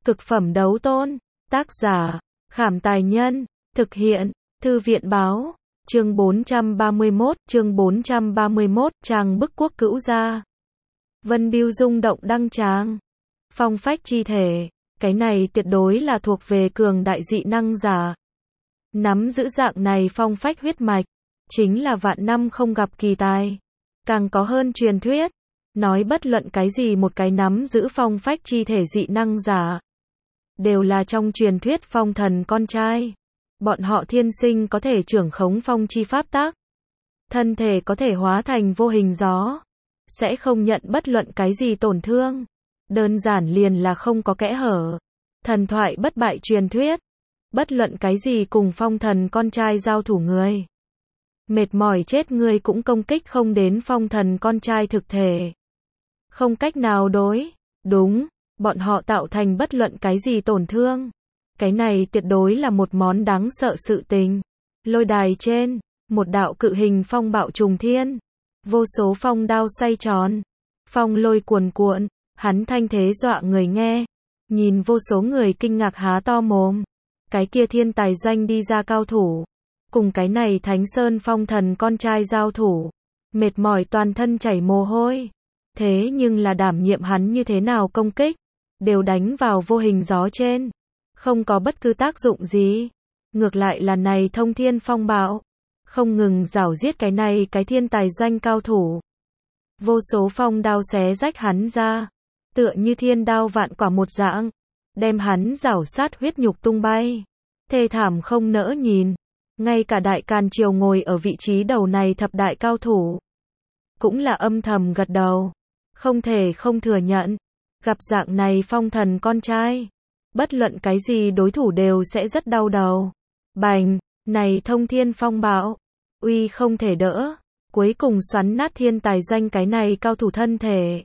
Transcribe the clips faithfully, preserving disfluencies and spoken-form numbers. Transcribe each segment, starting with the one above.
Cực phẩm đấu tôn. Tác giả, Khảm Tài Nhân. Thực hiện, Thư viện Báo. Chương bốn trăm ba mươi mốt, chương bốn trăm ba mươi mốt, trang bức quốc cữu gia. Vân Bưu rung động đăng tràng. Phong phách chi thể, cái này tuyệt đối là thuộc về cường đại dị năng giả. Nắm giữ dạng này phong phách huyết mạch, chính là vạn năm không gặp kỳ tài. Càng có hơn truyền thuyết, nói bất luận cái gì một cái nắm giữ phong phách chi thể dị năng giả, đều là trong truyền thuyết phong thần con trai. Bọn họ thiên sinh có thể trưởng khống phong chi pháp tắc, thân thể có thể hóa thành vô hình gió, sẽ không nhận bất luận cái gì tổn thương, đơn giản liền là không có kẽ hở. Thần thoại bất bại truyền thuyết, bất luận cái gì cùng phong thần con trai giao thủ người, mệt mỏi chết người cũng công kích không đến phong thần con trai thực thể. Không cách nào đối, đúng, bọn họ tạo thành bất luận cái gì tổn thương. Cái này tuyệt đối là một món đáng sợ sự tình. Lôi đài trên, một đạo cự hình phong bạo trùng thiên, vô số phong đao xoay tròn, phong lôi cuồn cuộn, hắn thanh thế dọa người nghe. Nhìn vô số người kinh ngạc há to mồm. Cái kia thiên tài doanh đi ra cao thủ, cùng cái này Thánh Sơn phong thần con trai giao thủ, mệt mỏi toàn thân chảy mồ hôi. Thế nhưng là đảm nhiệm hắn như thế nào công kích, đều đánh vào vô hình gió trên, không có bất cứ tác dụng gì. Ngược lại là này thông thiên phong bạo, không ngừng rảo giết cái này cái thiên tài doanh cao thủ. Vô số phong đao xé rách hắn ra, tựa như thiên đao vạn quả một dạng, đem hắn rảo sát huyết nhục tung bay. Thê thảm không nỡ nhìn. Ngay cả Đại Càn Triều ngồi ở vị trí đầu này thập đại cao thủ, cũng là âm thầm gật đầu. Không thể không thừa nhận, gặp dạng này phong thần con trai, bất luận cái gì đối thủ đều sẽ rất đau đầu. Bành, này thông thiên phong bạo, uy không thể đỡ, cuối cùng xoắn nát thiên tài doanh cái này cao thủ thân thể,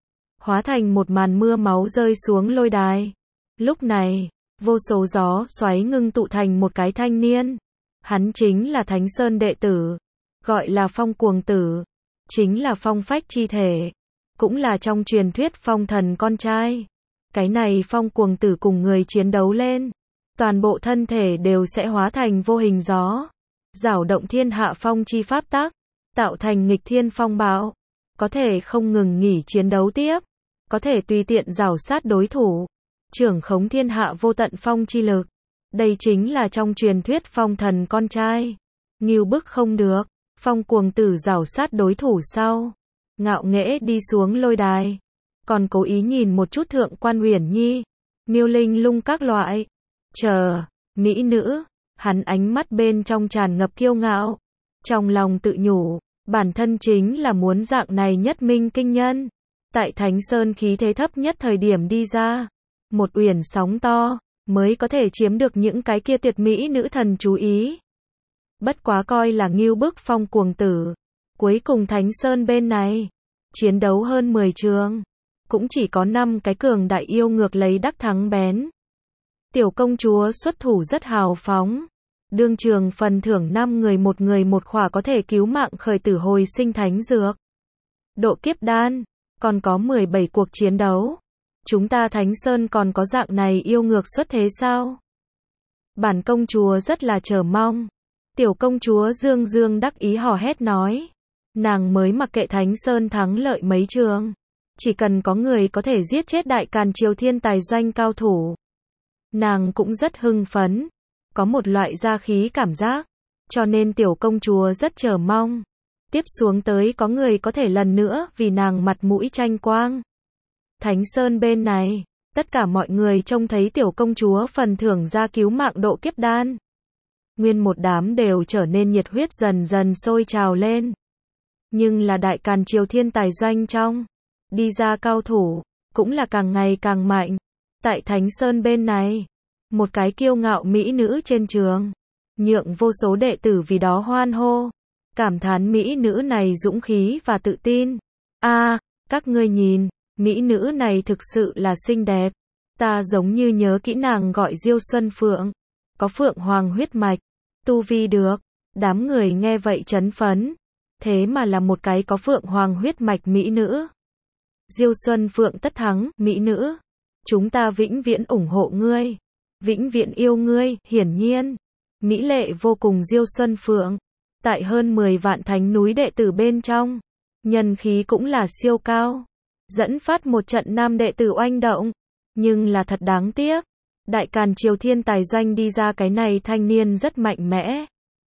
hóa thành một màn mưa máu rơi xuống lôi đài. Lúc này, vô số gió xoáy ngưng tụ thành một cái thanh niên. Hắn chính là Thánh Sơn đệ tử, gọi là Phong Cuồng Tử, chính là phong phách chi thể, cũng là trong truyền thuyết phong thần con trai. Cái này Phong Cuồng Tử cùng người chiến đấu lên, toàn bộ thân thể đều sẽ hóa thành vô hình gió, rảo động thiên hạ phong chi pháp tắc, tạo thành nghịch thiên phong bạo, có thể không ngừng nghỉ chiến đấu tiếp, có thể tùy tiện rảo sát đối thủ, trưởng khống thiên hạ vô tận phong chi lực. Đây chính là trong truyền thuyết phong thần con trai. Ngưu bức không được. Phong Cuồng Tử rảo sát đối thủ sau, ngạo nghễ đi xuống lôi đài, còn cố ý nhìn một chút Thượng Quan Uyển Nhi, Miêu Linh Lung các loại. Chờ, mỹ nữ, hắn ánh mắt bên trong tràn ngập kiêu ngạo, trong lòng tự nhủ, bản thân chính là muốn dạng này nhất minh kinh nhân, tại Thánh Sơn khí thế thấp nhất thời điểm đi ra, một uyển sóng to, mới có thể chiếm được những cái kia tuyệt mỹ nữ thần chú ý. Bất quá coi là ngưu bức Phong Cuồng Tử, cuối cùng Thánh Sơn bên này, chiến đấu hơn mười trường, cũng chỉ có năm cái cường đại yêu ngược lấy đắc thắng bén. Tiểu công chúa xuất thủ rất hào phóng, đương trường phần thưởng năm người một người một khỏa có thể cứu mạng khởi tử hồi sinh thánh dược. Độ kiếp đan, còn có mười bảy cuộc chiến đấu. Chúng ta Thánh Sơn còn có dạng này yêu ngược xuất thế sao? Bản công chúa rất là chờ mong. Tiểu công chúa Dương Dương đắc ý hò hét nói. Nàng mới mặc kệ Thánh Sơn thắng lợi mấy trường, chỉ cần có người có thể giết chết Đại Càn Triều thiên tài doanh cao thủ, nàng cũng rất hưng phấn, có một loại gia khí cảm giác, cho nên tiểu công chúa rất chờ mong. Tiếp xuống tới có người có thể lần nữa vì nàng mặt mũi tranh quang. Thánh Sơn bên này, tất cả mọi người trông thấy tiểu công chúa phần thưởng ra cứu mạng độ kiếp đan. Nguyên một đám đều trở nên nhiệt huyết dần dần sôi trào lên. Nhưng là Đại Càn Triều thiên tài doanh trong, đi ra cao thủ, cũng là càng ngày càng mạnh. Tại Thánh Sơn bên này, một cái kiêu ngạo mỹ nữ trên trường, nhượng vô số đệ tử vì đó hoan hô, cảm thán mỹ nữ này dũng khí và tự tin. A, các ngươi nhìn, mỹ nữ này thực sự là xinh đẹp. Ta giống như nhớ kỹ nàng gọi Diêu Xuân Phượng, có phượng hoàng huyết mạch, tu vi được. Đám người nghe vậy chấn phấn, thế mà là một cái có phượng hoàng huyết mạch mỹ nữ. Diêu Xuân Phượng tất thắng, mỹ nữ. chúng ta vĩnh viễn ủng hộ ngươi, vĩnh viễn yêu ngươi. Hiển nhiên, mỹ lệ vô cùng Diêu Xuân Phượng, tại hơn mười vạn thánh núi đệ tử bên trong, nhân khí cũng là siêu cao, dẫn phát một trận nam đệ tử oanh động. Nhưng là thật đáng tiếc, Đại Càn Triều thiên tài doanh đi ra cái này thanh niên rất mạnh mẽ.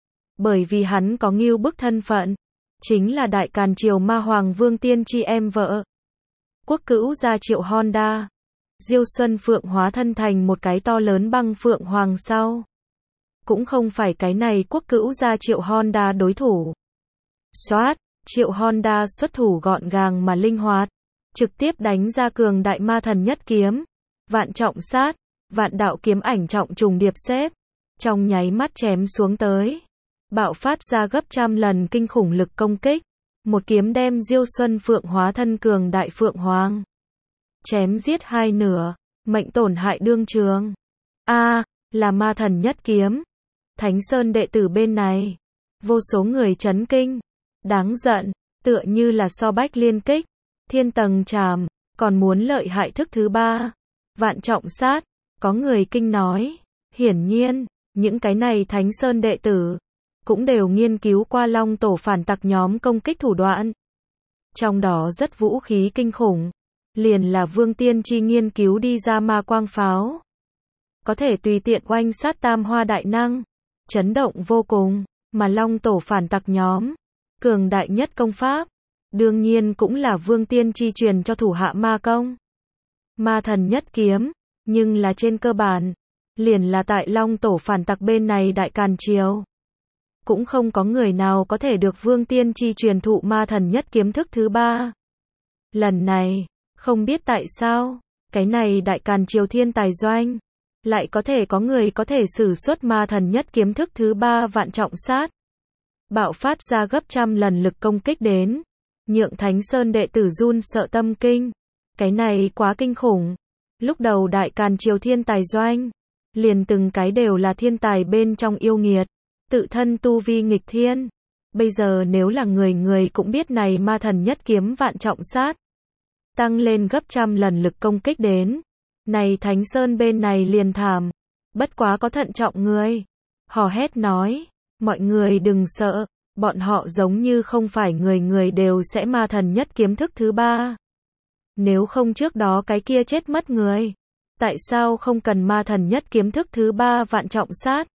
Bởi vì hắn có ngưu bức thân phận, chính là Đại Càn Triều Ma Hoàng Vương Tiên Tri em vợ. Quốc cữu gia Triệu Honda. Diêu Xuân Phượng hóa thân thành một cái to lớn băng phượng hoàng sau. Cũng không phải cái này quốc cữu gia Triệu Honda đối thủ. Xoát, Triệu Honda xuất thủ gọn gàng mà linh hoạt, trực tiếp đánh ra cường đại ma thần nhất kiếm. Vạn trọng sát, vạn đạo kiếm ảnh trọng trùng điệp xếp, trong nháy mắt chém xuống tới. Bạo phát ra gấp trăm lần kinh khủng lực công kích. Một kiếm đem Diêu Xuân Phượng hóa thân cường đại phượng hoàng chém giết hai nửa, mệnh tổn hại đương trường. A, à, là ma thần nhất kiếm. Thánh Sơn đệ tử bên này, vô số người chấn kinh, đáng giận, tựa như là so bách liên kích, thiên tầng trảm, còn muốn lợi hại thức thứ ba, vạn trọng sát. Có người kinh nói, hiển nhiên, những cái này Thánh Sơn đệ tử cũng đều nghiên cứu qua Long Tổ phản tặc nhóm công kích thủ đoạn. Trong đó rất vũ khí kinh khủng, liền là Vương Tiên Tri nghiên cứu đi ra ma quang pháo. Có thể tùy tiện oanh sát tam hoa đại năng, chấn động vô cùng, mà Long Tổ phản tặc nhóm, cường đại nhất công pháp, đương nhiên cũng là Vương Tiên Tri truyền cho thủ hạ ma công. Ma thần nhất kiếm, nhưng là trên cơ bản, liền là tại Long Tổ phản tặc bên này Đại Càn Triều. Cũng không có người nào có thể được Vương Tiên Tri truyền thụ ma thần nhất kiếm thức thứ ba. Lần này, không biết tại sao, cái này Đại Càn Triều thiên tài doanh, lại có thể có người có thể sử xuất ma thần nhất kiếm thức thứ ba vạn trọng sát. Bạo phát ra gấp trăm lần lực công kích đến, nhượng Thánh Sơn đệ tử run sợ tâm kinh. Cái này quá kinh khủng. Lúc đầu Đại Càn Triều thiên tài doanh, liền từng cái đều là thiên tài bên trong yêu nghiệt, tự thân tu vi nghịch thiên. Bây giờ nếu là người người cũng biết này ma thần nhất kiếm vạn trọng sát, tăng lên gấp trăm lần lực công kích đến, này Thánh Sơn bên này liền thảm. Bất quá có thận trọng người hò hét nói, mọi người đừng sợ, bọn họ giống như không phải người người đều sẽ ma thần nhất kiếm thức thứ ba. Nếu không trước đó cái kia chết mất người, tại sao không cần ma thần nhất kiếm thức thứ ba vạn trọng sát?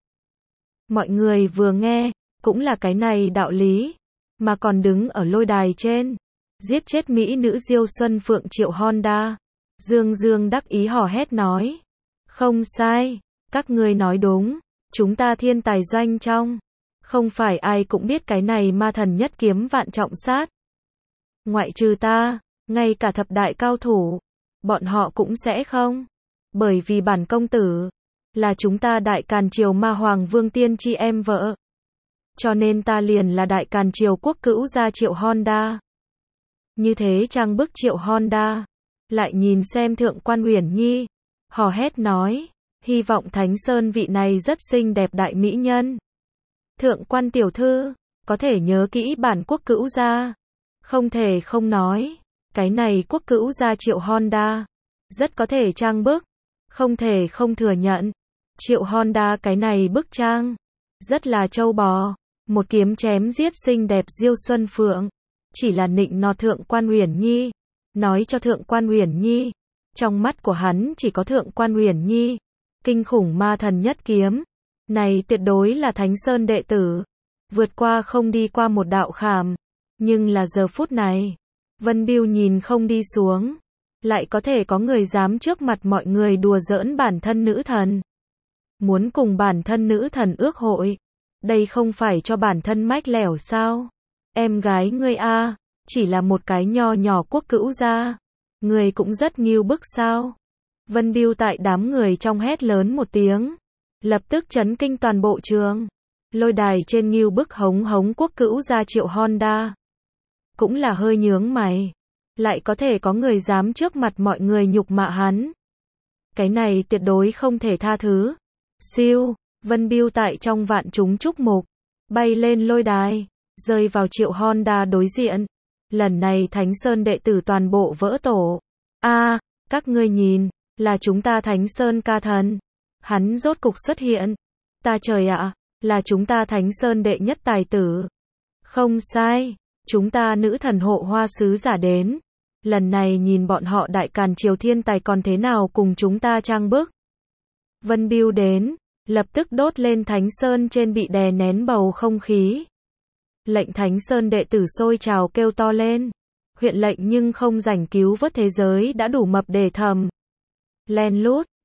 Mọi người vừa nghe, cũng là cái này đạo lý, mà còn đứng ở lôi đài trên, giết chết mỹ nữ Diêu Xuân Phượng Triệu Honda. Dương Dương đắc ý hò hét nói, không sai, các ngươi nói đúng, chúng ta thiên tài doanh trong, không phải ai cũng biết cái này ma thần nhất kiếm vạn trọng sát. Ngoại trừ ta, ngay cả thập đại cao thủ, bọn họ cũng sẽ không, bởi vì bản công tử là chúng ta Đại Càn Triều Ma Hoàng Vương Tiên Tri em vợ, cho nên ta liền là Đại Càn Triều quốc cữu gia Triệu Honda. Như thế trang bức Triệu Honda, lại nhìn xem Thượng quan Uyển Nhi, hò hét nói, hy vọng Thánh Sơn vị này rất xinh đẹp đại mỹ nhân. Thượng quan tiểu thư, có thể nhớ kỹ bản quốc cữu gia, không thể không nói, cái này quốc cữu gia Triệu Honda, rất có thể trang bức, không thể không thừa nhận. Triệu Honda cái này bức trang, rất là trâu bò, một kiếm chém giết xinh đẹp Diêu Xuân Phượng, chỉ là nịnh nọt Thượng quan Uyển Nhi, nói cho Thượng quan Uyển Nhi, trong mắt của hắn chỉ có Thượng quan Uyển Nhi, kinh khủng ma thần nhất kiếm, này tuyệt đối là Thánh Sơn đệ tử, vượt qua không đi qua một đạo khảm, nhưng là giờ phút này, Vân Biêu nhìn không đi xuống, lại có thể có người dám trước mặt mọi người đùa giỡn bản thân nữ thần. Muốn cùng bản thân nữ thần ước hội, đây không phải cho bản thân mách lẻo sao? Em gái ngươi a, chỉ là một cái nho nhỏ quốc cữu gia, người cũng rất nghiêu bức sao? Vân Biêu tại đám người trong hét lớn một tiếng, lập tức chấn kinh toàn bộ trường. Lôi đài trên nghiêu bức hống hống quốc cữu gia Triệu Honda, cũng là hơi nhướng mày, lại có thể có người dám trước mặt mọi người nhục mạ hắn. Cái này tuyệt đối không thể tha thứ. Siêu, Vân Biêu tại trong vạn chúng chúc mục, bay lên lôi đài, rơi vào Triệu Honda đối diện. Lần này Thánh Sơn đệ tử toàn bộ vỡ tổ. A, à, các ngươi nhìn, là chúng ta Thánh Sơn ca thần. Hắn rốt cục xuất hiện. Ta trời ạ, là chúng ta Thánh Sơn đệ nhất tài tử. Không sai, chúng ta nữ thần hộ hoa sứ giả đến. Lần này nhìn bọn họ đại càn triều thiên tài còn thế nào cùng chúng ta trang bức. Vân Bưu đến, lập tức đốt lên Thánh Sơn trên bị đè nén bầu không khí. Lệnh Thánh Sơn đệ tử sôi trào kêu to lên. Huyện lệnh nhưng không rảnh cứu vớt thế giới đã đủ mập để thầm. Len lút,